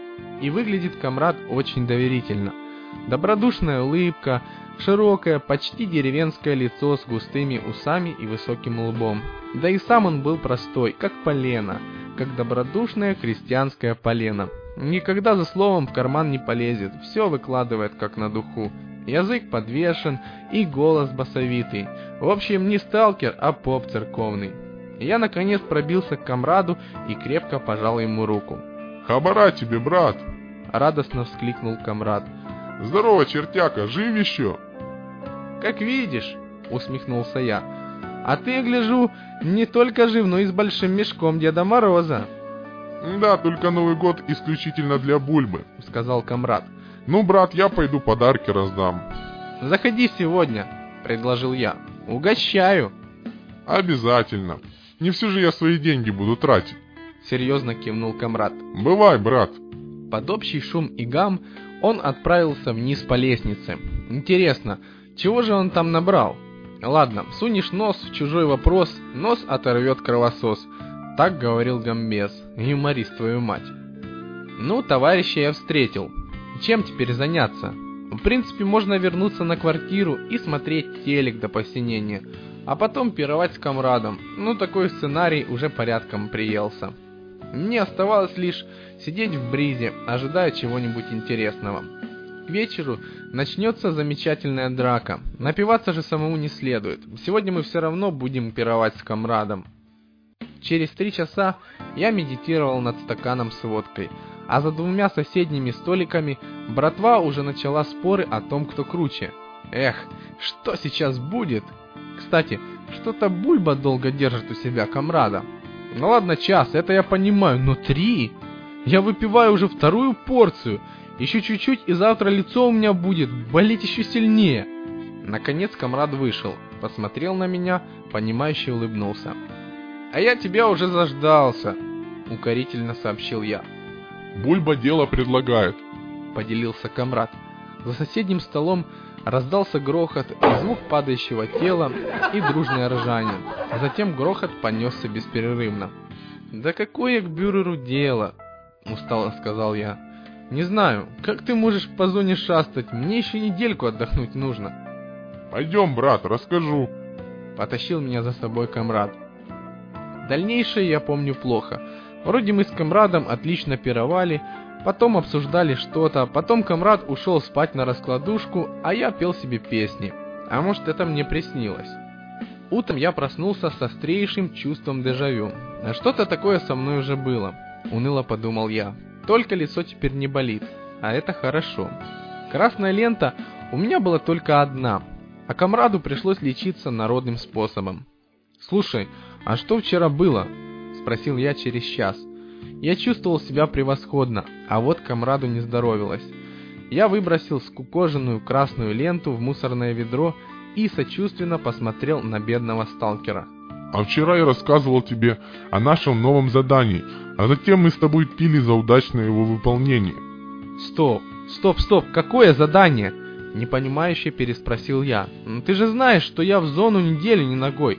И выглядит комрад очень доверительно. Добродушная улыбка, широкое, почти деревенское лицо с густыми усами и высоким лбом. Да и сам он был простой, как полено, как добродушное крестьянское полено. Никогда за словом в карман не полезет, все выкладывает как на духу. Язык подвешен и голос басовитый. В общем, не сталкер, а поп церковный. Я наконец пробился к комраду и крепко пожал ему руку. «Хабара тебе, брат!» — радостно вскликнул комрад. «Здорово, чертяка, жив еще?» «Как видишь», — усмехнулся я. «А ты, гляжу, не только жив, но и с большим мешком Деда Мороза». «Да, только Новый год исключительно для Бульбы», — сказал комрад. «Ну, брат, я пойду подарки раздам». «Заходи сегодня», — предложил я. «Угощаю». «Обязательно. Не все же я свои деньги буду тратить», — серьезно кивнул комрад. «Бывай, брат». Под общий шум и гам он отправился вниз по лестнице. Интересно, чего же он там набрал? Ладно, сунешь нос в чужой вопрос, нос оторвет кровосос. Так говорил Гамбез, юморист твою мать. Ну, товарища я встретил. Чем теперь заняться? В принципе, можно вернуться на квартиру и смотреть телек до посинения, а потом пировать с комрадом. Ну, такой сценарий уже порядком приелся. Мне оставалось лишь сидеть в Бризе, ожидая чего-нибудь интересного. К вечеру начнется замечательная драка. Напиваться же самому не следует. Сегодня мы все равно будем пировать с комрадом. Через три часа я медитировал над стаканом с водкой, а за двумя соседними столиками братва уже начала споры о том, кто круче. Эх, что сейчас будет? Кстати, что-то Бульба долго держит у себя комрада. Ну ладно, час, это я понимаю, но три? Я выпиваю уже вторую порцию. Еще чуть-чуть, и завтра лицо у меня будет болеть еще сильнее. Наконец комрад вышел, посмотрел на меня, понимающе улыбнулся. А я тебя уже заждался, укорительно сообщил я. Бульба дело предлагает, поделился комрад. За соседним столом раздался грохот, и звук падающего тела и дружное ржание. Затем грохот понесся бесперерывно. «Да какое к бюреру дело?» — устало сказал я. «Не знаю, как ты можешь по зоне шастать? Мне еще недельку отдохнуть нужно». «Пойдем, брат, расскажу», — потащил меня за собой комрад. Дальнейшее я помню плохо. Вроде мы с комрадом отлично пировали, потом обсуждали что-то, потом комрад ушел спать на раскладушку, а я пел себе песни. А может, это мне приснилось. Утром я проснулся с острейшим чувством дежавю. А что-то такое со мной уже было, уныло подумал я. Только лицо теперь не болит, а это хорошо. Красная лента у меня была только одна, а комраду пришлось лечиться народным способом. «Слушай, а что вчера было?» — спросил я через час. Я чувствовал себя превосходно, а вот комраду не здоровилось. Я выбросил скукоженную красную ленту в мусорное ведро и сочувственно посмотрел на бедного сталкера. «А вчера я рассказывал тебе о нашем новом задании, а затем мы с тобой пили за удачное его выполнение». «Стоп, стоп, стоп, какое задание?» — непонимающе переспросил я. «Ты же знаешь, что я в зону неделю не ногой».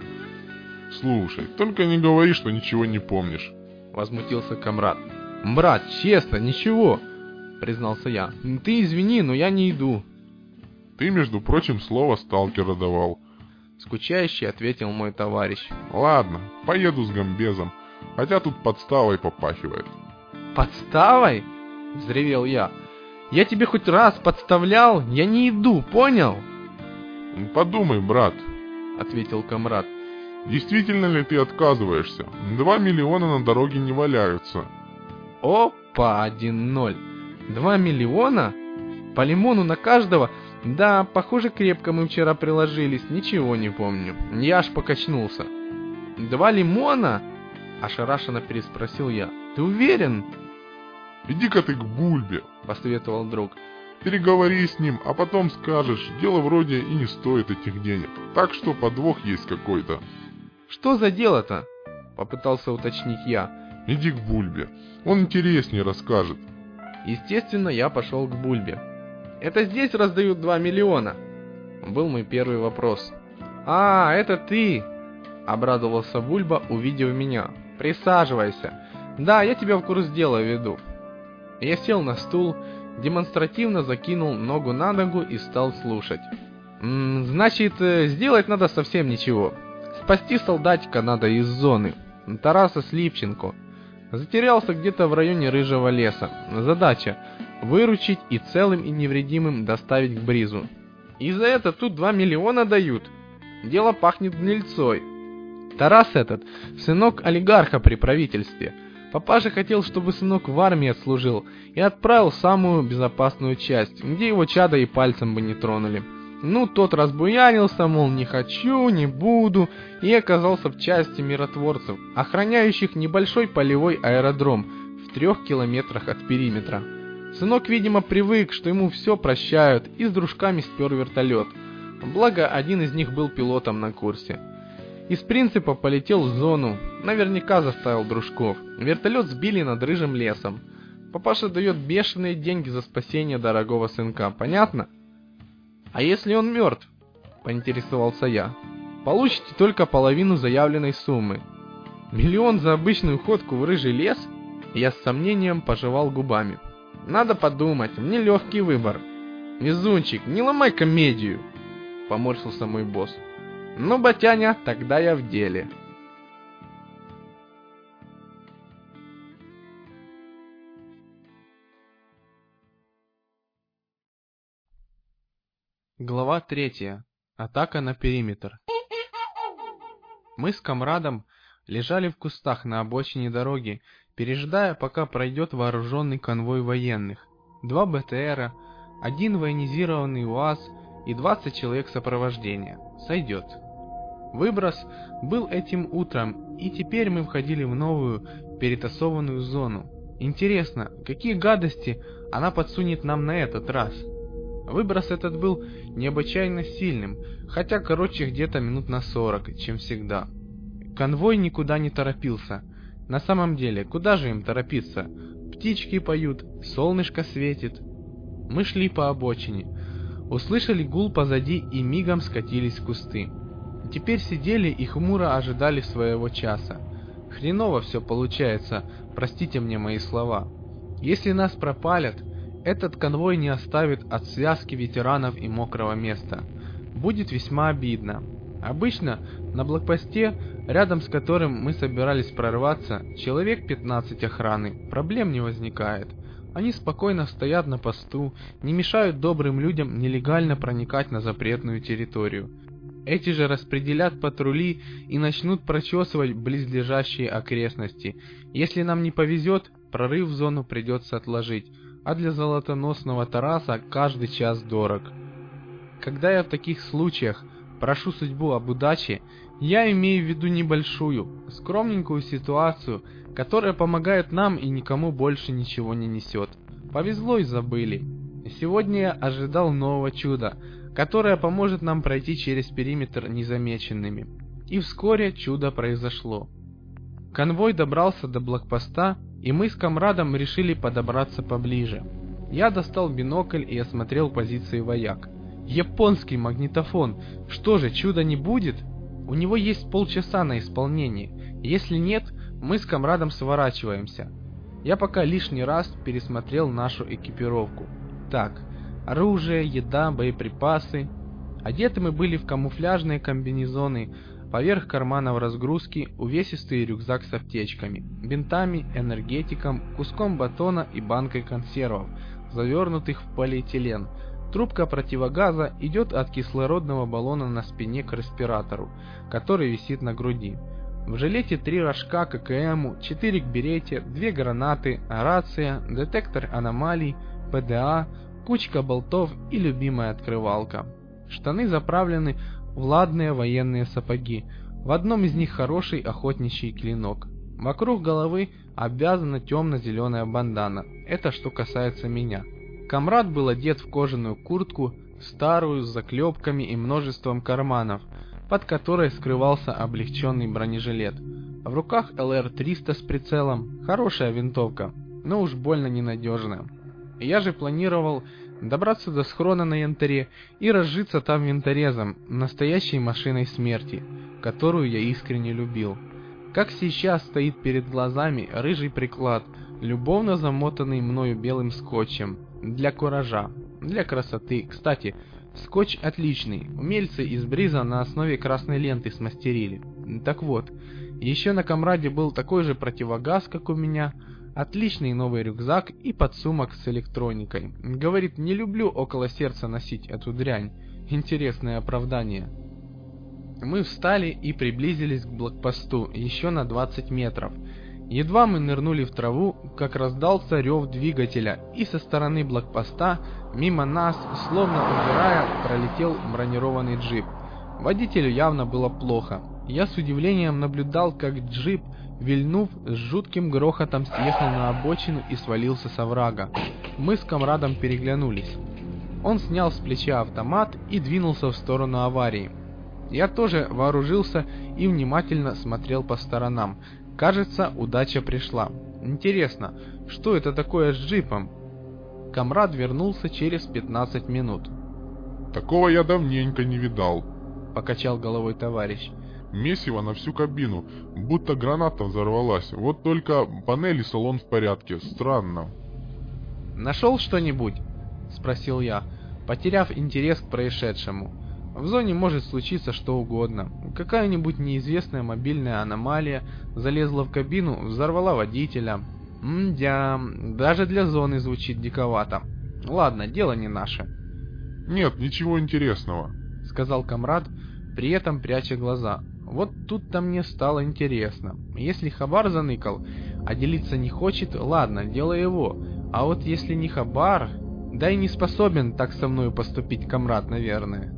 «Слушай, только не говори, что ничего не помнишь», — возмутился комрад. «Брат, честно, ничего», — признался я. «Ты извини, но я не иду». «Ты, между прочим, слово сталкера давал», — скучающе ответил мой товарищ. «Ладно, поеду с гамбезом, хотя тут подставой попахивает». «Подставой?» — взревел я. «Я тебе хоть раз подставлял? Я не иду, понял?» «Подумай, брат», — ответил комрад. «Действительно ли ты отказываешься? Два миллиона на дороге не валяются». Опа, один ноль. Два миллиона? По лимону на каждого? Да, похоже, крепко мы вчера приложились, ничего не помню. Я аж покачнулся. Два лимона? Ошарашенно переспросил я. Ты уверен? «Иди-ка ты к Бульбе», — посоветовал друг. «Переговори с ним, а потом скажешь, дело вроде и не стоит этих денег. Так что подвох есть какой-то». «Что за дело-то?» — попытался уточнить я. «Иди к Бульбе, он интереснее расскажет». Естественно, я пошел к Бульбе. «Это здесь раздают два миллиона?» Был мой первый вопрос. «А, это ты!» — обрадовался Бульба, увидев меня. «Присаживайся. Да, я тебя в курс дела веду». Я сел на стул, демонстративно закинул ногу на ногу и стал слушать. М-м, «Значит, сделать надо совсем ничего. Спасти солдатика надо из зоны. Тараса Слипченко. Затерялся где-то в районе Рыжего леса. Задача — выручить и целым и невредимым доставить к Бризу. И за это тут два миллиона дают. Дело пахнет гнильцой. Тарас этот — сынок олигарха при правительстве. Папаша хотел, чтобы сынок в армии отслужил, и отправил в самую безопасную часть, где его чадо и пальцем бы не тронули. Ну, тот разбуянился, мол, не хочу, не буду, и оказался в части миротворцев, охраняющих небольшой полевой аэродром в трех километрах от периметра. Сынок, видимо, привык, что ему все прощают, и с дружками спер вертолет. Благо, один из них был пилотом на курсе. Из принципа полетел в зону, наверняка заставил дружков. Вертолет сбили над Рыжим лесом. Папаша дает бешеные деньги за спасение дорогого сынка, понятно? А если он мертв? Поинтересовался я. Получите только половину заявленной суммы. Миллион за обычную ходку в Рыжий лес? Я с сомнением пожевал губами. Надо подумать, мне легкий выбор. Везунчик, не ломай комедию, поморщился мой босс. Ну, батяня, тогда я в деле. Глава третья. Атака на периметр. Мы с комрадом лежали в кустах на обочине дороги, пережидая, пока пройдет вооруженный конвой военных. Два БТРа, один военизированный УАЗ и двадцать человек сопровождения. Сойдет. Выброс был этим утром, и теперь мы входили в новую, перетасованную зону. Интересно, какие гадости она подсунет нам на этот раз? Выброс этот был необычайно сильным, хотя короче где-то минут на сорок, чем всегда. Конвой никуда не торопился. На самом деле, куда же им торопиться? Птички поют, солнышко светит. Мы шли по обочине. Услышали гул позади и мигом скатились в кусты. Теперь сидели и хмуро ожидали своего часа. Хреново все получается, простите мне мои слова. Если нас пропалят, этот конвой не оставит от связки ветеранов и мокрого места. Будет весьма обидно. Обычно на блокпосте, рядом с которым мы собирались прорваться, человек пятнадцать охраны, проблем не возникает. Они спокойно стоят на посту, не мешают добрым людям нелегально проникать на запретную территорию. Эти же распределят патрули и начнут прочесывать близлежащие окрестности. Если нам не повезет, прорыв в зону придется отложить, а для золотоносного Тараса каждый час дорог. Когда я в таких случаях прошу судьбу об удаче, я имею в виду небольшую, скромненькую ситуацию, которая помогает нам и никому больше ничего не несет. Повезло и забыли. Сегодня я ожидал нового чуда, которое поможет нам пройти через периметр незамеченными. И вскоре чудо произошло. Конвой добрался до блокпоста, и мы с комрадом решили подобраться поближе. Я достал бинокль и осмотрел позиции вояк. Японский магнитофон. Что же, чуда не будет? У него есть полчаса на исполнение. Если нет, мы с комрадом сворачиваемся. Я пока лишний раз пересмотрел нашу экипировку. Так, оружие, еда, боеприпасы. Одеты мы были в камуфляжные комбинезоны, поверх карманов разгрузки увесистый рюкзак с аптечками, бинтами, энергетиком, куском батона и банкой консервов, завернутых в полиэтилен. Трубка противогаза идет от кислородного баллона на спине к респиратору, который висит на груди. В жилете три рожка к КМу, четыре к берете, две гранаты, рация, детектор аномалий, ПДА, кучка болтов и любимая открывалка. Штаны заправлены в ладные военные сапоги. В одном из них хороший охотничий клинок. Вокруг головы обвязана темно-зеленая бандана. Это что касается меня. Комрад был одет в кожаную куртку, старую, с заклепками и множеством карманов, под которой скрывался облегченный бронежилет. В руках эл эр триста с прицелом, хорошая винтовка, но уж больно ненадежная. Я же планировал добраться до схрона на Янтаре и разжиться там винторезом, настоящей машиной смерти, которую я искренне любил. Как сейчас стоит перед глазами рыжий приклад, любовно замотанный мною белым скотчем, для куража, для красоты. Кстати, скотч отличный, умельцы из Бриза на основе красной ленты смастерили. Так вот, еще на комраде был такой же противогаз, как у меня, отличный новый рюкзак и подсумок с электроникой. Говорит, не люблю около сердца носить эту дрянь. Интересное оправдание. Мы встали и приблизились к блокпосту еще на двадцать метров. Едва мы нырнули в траву, как раздался рев двигателя, и со стороны блокпоста, мимо нас, словно убирая, пролетел бронированный джип. Водителю явно было плохо. Я с удивлением наблюдал, как джип, вильнув, с жутким грохотом съехал на обочину и свалился с оврага. Мы с комрадом переглянулись. Он снял с плеча автомат и двинулся в сторону аварии. Я тоже вооружился и внимательно смотрел по сторонам. Кажется, удача пришла. Интересно, что это такое с джипом? Комрад вернулся через пятнадцать минут. Такого я давненько не видал, покачал головой товарищ. Месиво на всю кабину, будто граната взорвалась. Вот только панели салон в порядке. Странно. Нашел что-нибудь? Спросил я, потеряв интерес к происшедшему. В зоне может случиться что угодно. Какая-нибудь неизвестная мобильная аномалия залезла в кабину, взорвала водителя. Мдя, даже для зоны звучит диковато. Ладно, дело не наше. Нет, ничего интересного, сказал комрад, при этом пряча глаза. Вот тут-то мне стало интересно. Если хабар заныкал, а делиться не хочет, ладно, дело его. А вот если не хабар... Да и не способен так со мной поступить комрад, наверное.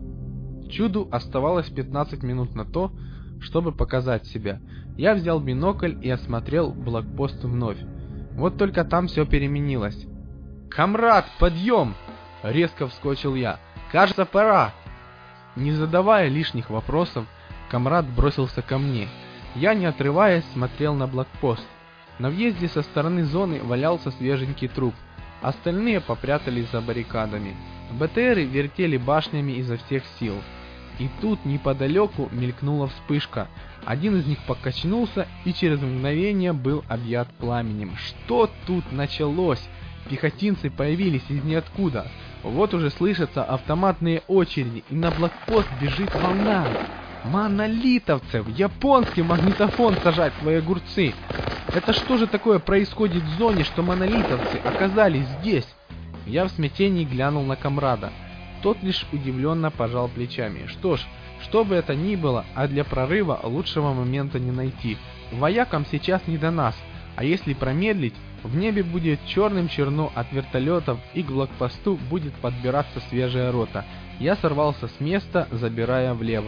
Чуду оставалось пятнадцать минут на то, чтобы показать себя. Я взял бинокль и осмотрел блокпост вновь. Вот только там все переменилось. «Комрад, подъем!» — резко вскочил я. «Кажется, пора!» Не задавая лишних вопросов, комрад бросился ко мне. Я, не отрываясь, смотрел на блокпост. На въезде со стороны зоны валялся свеженький труп. Остальные попрятались за баррикадами. БТРы вертели башнями изо всех сил. И тут неподалеку мелькнула вспышка. Один из них покачнулся и через мгновение был объят пламенем. Что тут началось? Пехотинцы появились из ниоткуда. Вот уже слышатся автоматные очереди, и на блокпост бежит волна. Монолитовцев! Японский магнитофон сажать свои огурцы! Это что же такое происходит в зоне, что монолитовцы оказались здесь? Я в смятении глянул на комрада. Тот лишь удивленно пожал плечами. Что ж, что бы это ни было, а для прорыва лучшего момента не найти. Воякам сейчас не до нас, а если промедлить, в небе будет черным черно от вертолетов, и к блокпосту будет подбираться свежая рота. Я сорвался с места, забирая влево.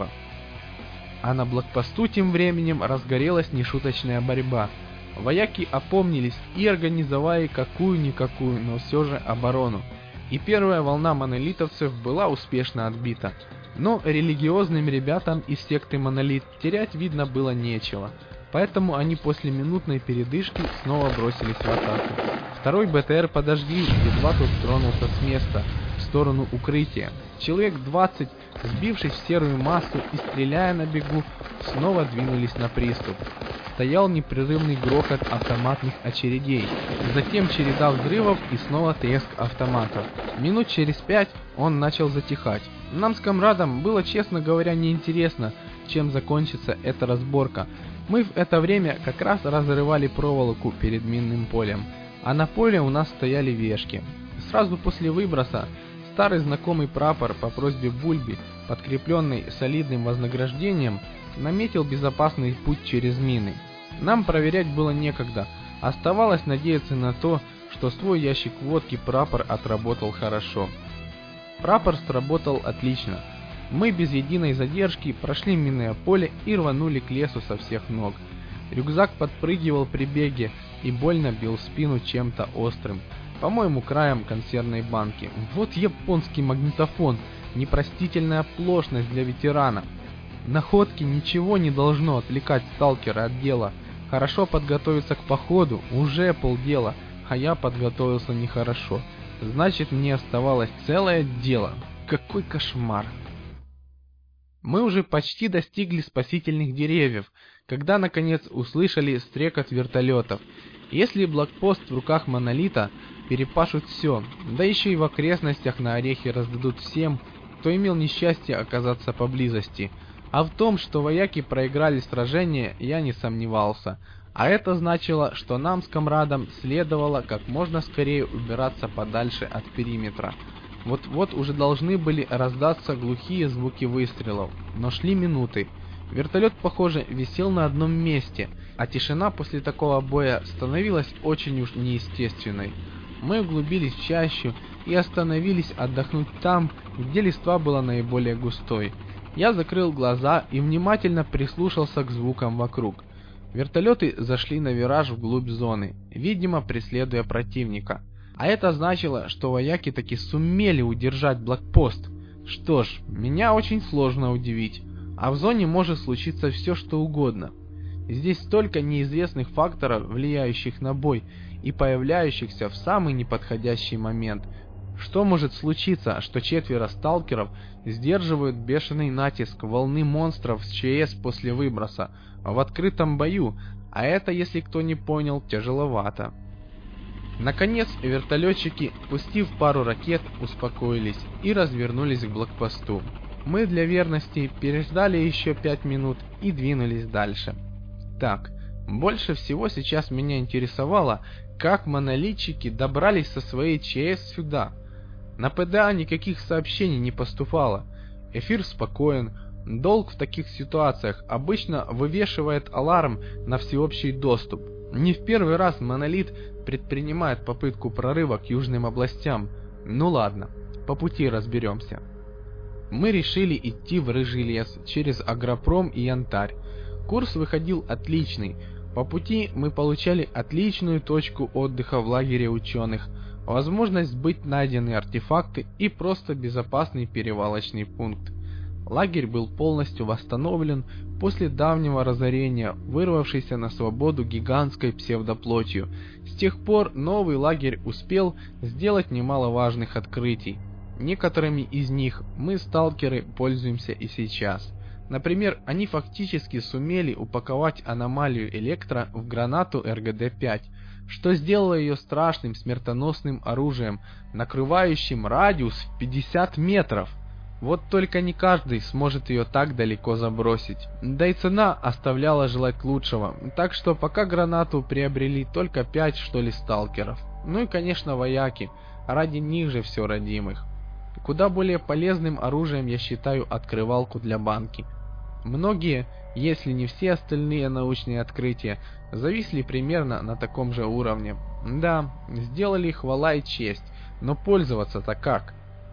А на блокпосту тем временем разгорелась нешуточная борьба. Вояки опомнились и организовали какую-никакую, но все же оборону. И первая волна монолитовцев была успешно отбита. Но религиозным ребятам из секты Монолит терять, видно, было нечего. Поэтому они после минутной передышки снова бросились в атаку. Второй БТР подожгли, едва тот тронулся с места, в сторону укрытия. Человек двадцать, сбившись в серую массу и стреляя на бегу, снова двинулись на приступ. Стоял непрерывный грохот автоматных очередей, затем череда взрывов и снова треск автоматов. Минут через пять он начал затихать. Нам с комрадом было, честно говоря, неинтересно, чем закончится эта разборка. Мы в это время как раз разрывали проволоку перед минным полем, а на поле у нас стояли вешки. Сразу после выброса старый знакомый прапор по просьбе Бульби, подкрепленный солидным вознаграждением, наметил безопасный путь через мины. Нам проверять было некогда, оставалось надеяться на то, что свой ящик водки прапор отработал хорошо. Прапор сработал отлично. Мы без единой задержки прошли минное поле и рванули к лесу со всех ног. Рюкзак подпрыгивал при беге и больно бил спину чем-то острым, по-моему, краем консервной банки. Вот японский магнитофон, непростительная оплошность для ветерана. Находки ничего не должно отвлекать сталкера от дела. Хорошо подготовиться к походу уже полдела, а я подготовился нехорошо. Значит, мне оставалось целое дело. Какой кошмар! Мы уже почти достигли спасительных деревьев, когда наконец услышали стрекот вертолетов. Если блокпост в руках Монолита перепашут все, да еще и в окрестностях на орехи раздадут всем, кто имел несчастье оказаться поблизости. А в том, что вояки проиграли сражение, я не сомневался. А это значило, что нам с комрадом следовало как можно скорее убираться подальше от периметра. Вот-вот уже должны были раздаться глухие звуки выстрелов, но шли минуты. Вертолет, похоже, висел на одном месте, а тишина после такого боя становилась очень уж неестественной. Мы углубились в чащу и остановились отдохнуть там, где листва была наиболее густой. Я закрыл глаза и внимательно прислушался к звукам вокруг. Вертолеты зашли на вираж вглубь зоны, видимо, преследуя противника. А это значило, что вояки таки сумели удержать блокпост. Что ж, меня очень сложно удивить. А в зоне может случиться все, что угодно. Здесь столько неизвестных факторов, влияющих на бой и появляющихся в самый неподходящий момент. Что может случиться, что четверо сталкеров сдерживают бешеный натиск волны монстров с ЧС после выброса в открытом бою, а это, если кто не понял, тяжеловато. Наконец, вертолетчики, пустив пару ракет, успокоились и развернулись к блокпосту. Мы для верности переждали еще пять минут и двинулись дальше. Так, больше всего сейчас меня интересовало, как монолитчики добрались со своей ЧС сюда. На ПДА никаких сообщений не поступало. Эфир спокоен. Долг в таких ситуациях обычно вывешивает аларм на всеобщий доступ. Не в первый раз Монолит предпринимает попытку прорыва к южным областям. Ну ладно, по пути разберемся. Мы решили идти в Рыжий лес через Агропром и Янтарь. Курс выходил отличный. По пути мы получали отличную точку отдыха в лагере ученых, возможность сбыть найденные артефакты и просто безопасный перевалочный пункт. Лагерь был полностью восстановлен после давнего разорения, вырвавшейся на свободу гигантской псевдоплотью. С тех пор новый лагерь успел сделать немало важных открытий. Некоторыми из них мы, сталкеры, пользуемся и сейчас. Например, они фактически сумели упаковать аномалию Электро в гранату эр гэ дэ пять, что сделало ее страшным смертоносным оружием, накрывающим радиус в пятьдесят метров. Вот только не каждый сможет ее так далеко забросить. Да и цена оставляла желать лучшего, так что пока гранату приобрели только пять что ли сталкеров. Ну и конечно вояки, ради них же все родимых. Куда более полезным оружием я считаю открывалку для банки. Многие, если не все остальные научные открытия, зависли примерно на таком же уровне. Да, сделали хвала и честь, но пользоваться-то как?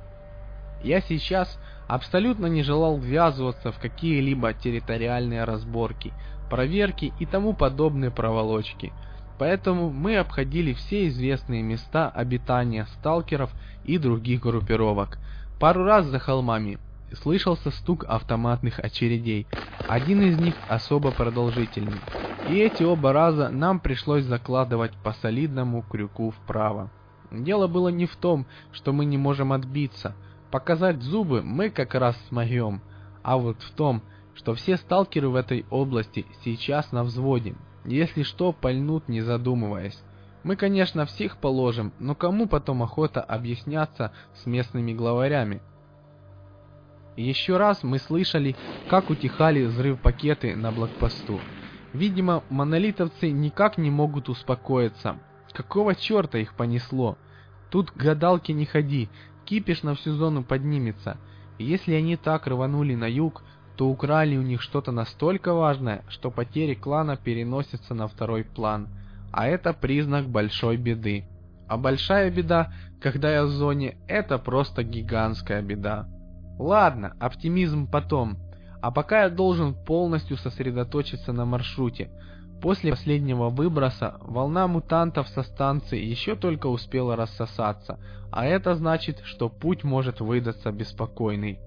Я сейчас абсолютно не желал ввязываться в какие-либо территориальные разборки, проверки и тому подобные проволочки. Поэтому мы обходили все известные места обитания сталкеров и других группировок. Пару раз за холмами слышался стук автоматных очередей, один из них особо продолжительный. И эти оба раза нам пришлось закладывать по солидному крюку вправо. Дело было не в том, что мы не можем отбиться. Показать зубы мы как раз смогем, а вот в том, что все сталкеры в этой области сейчас на взводе. Если что, пальнут не задумываясь. Мы, конечно, всех положим, но кому потом охота объясняться с местными главарями? Еще раз мы слышали, как утихали взрыв-пакеты на блокпосту. Видимо, монолитовцы никак не могут успокоиться. Какого черта их понесло? Тут к гадалке не ходи, кипиш на всю зону поднимется. Если они так рванули на юг, то украли у них что-то настолько важное, что потери клана переносятся на второй план. А это признак большой беды. А большая беда, когда я в зоне, это просто гигантская беда. Ладно, оптимизм потом. А пока я должен полностью сосредоточиться на маршруте. После последнего выброса волна мутантов со станции еще только успела рассосаться, а это значит, что путь может выдаться беспокойный.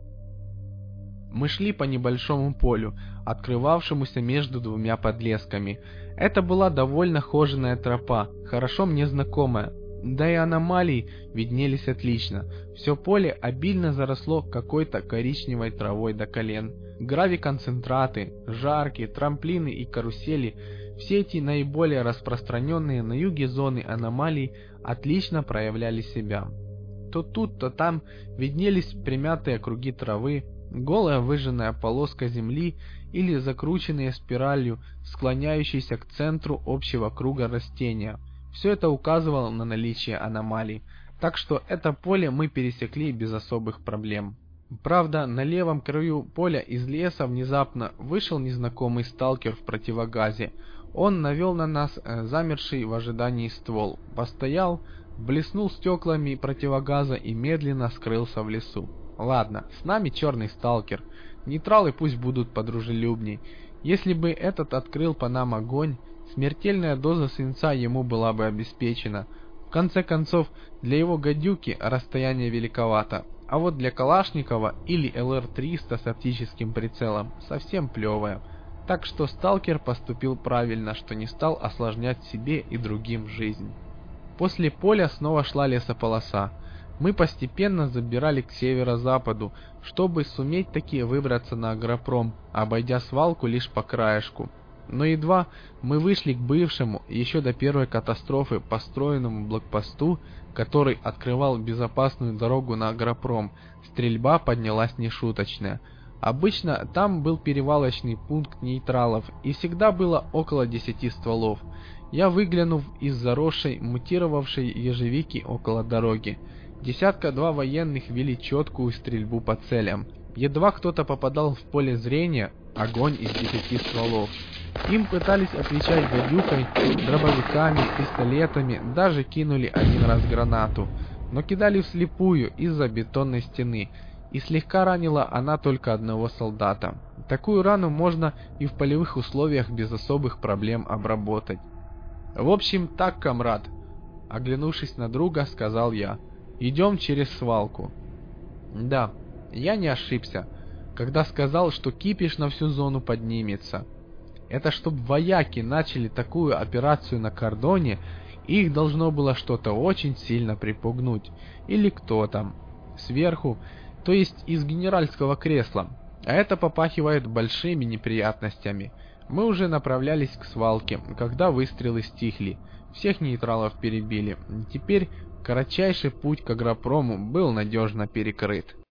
Мы шли по небольшому полю, открывавшемуся между двумя подлесками. Это была довольно хоженая тропа, хорошо мне знакомая, да и аномалии виднелись отлично. Все поле обильно заросло какой-то коричневой травой до колен. Гравиконцентраты, жарки, трамплины и карусели – все эти наиболее распространенные на юге зоны аномалий отлично проявляли себя. То тут, то там виднелись примятые круги травы, голая выжженная полоска земли или закрученные спиралью, склоняющиеся к центру общего круга растения. Все это указывало на наличие аномалий, так что это поле мы пересекли без особых проблем. Правда, на левом краю поля из леса внезапно вышел незнакомый сталкер в противогазе. Он навел на нас э, замерший в ожидании ствол, постоял, блеснул стеклами противогаза и медленно скрылся в лесу. Ладно, с нами черный сталкер, нейтралы пусть будут подружелюбней. Если бы этот открыл по нам огонь, смертельная доза свинца ему была бы обеспечена. В конце концов, для его гадюки расстояние великовато, а вот для Калашникова или эл эр триста с оптическим прицелом совсем плевое. Так что сталкер поступил правильно, что не стал осложнять себе и другим жизнь. После поля снова шла лесополоса. Мы постепенно забирали к северо-западу, чтобы суметь таки выбраться на Агропром, обойдя свалку лишь по краешку. Но едва мы вышли к бывшему, еще до первой катастрофы, построенному блокпосту, который открывал безопасную дорогу на Агропром, стрельба поднялась нешуточная. Обычно там был перевалочный пункт нейтралов, и всегда было около десяти стволов. Я выглянув из заросшей, мутировавшей ежевики около дороги. Десятка-два военных вели четкую стрельбу по целям. Едва кто-то попадал в поле зрения, огонь из десяти стволов. Им пытались отвечать гадюкой, дробовиками, пистолетами, даже кинули один раз гранату. но кидали вслепую из-за бетонной стены, и слегка ранила она только одного солдата. Такую рану можно и в полевых условиях без особых проблем обработать. В общем, так, комрад, оглянувшись на друга, сказал я. Идем через свалку. Да, я не ошибся, когда сказал, что кипиш на всю зону поднимется. Это чтоб вояки начали такую операцию на кордоне, их должно было что-то очень сильно припугнуть. Или кто там. Сверху, то есть из генеральского кресла. А это попахивает большими неприятностями. Мы уже направлялись к свалке, когда выстрелы стихли. Всех нейтралов перебили. Теперь кратчайший путь к агропрому был надежно перекрыт.